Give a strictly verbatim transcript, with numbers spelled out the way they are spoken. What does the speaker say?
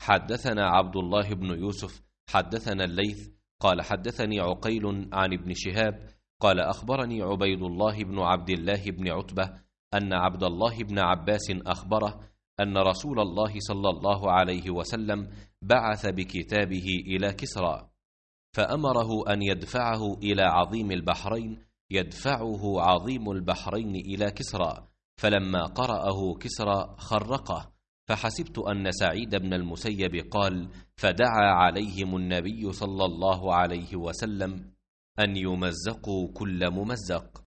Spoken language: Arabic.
حدثنا عبد الله بن يوسف حدثنا الليث قال حدثني عقيل عن ابن شهاب قال أخبرني عبيد الله بن عبد الله بن عتبة أن عبد الله بن عباس أخبره أن رسول الله صلى الله عليه وسلم بعث بكتابه إلى كسرى فأمره أن يدفعه إلى عظيم البحرين يدفعه عظيم البحرين إلى كسرى، فلما قرأه كسرى خرقه، فحسبت أن سعيد بن المسيب قال: فدعا عليهم النبي صلى الله عليه وسلم أن يمزقوا كل ممزق.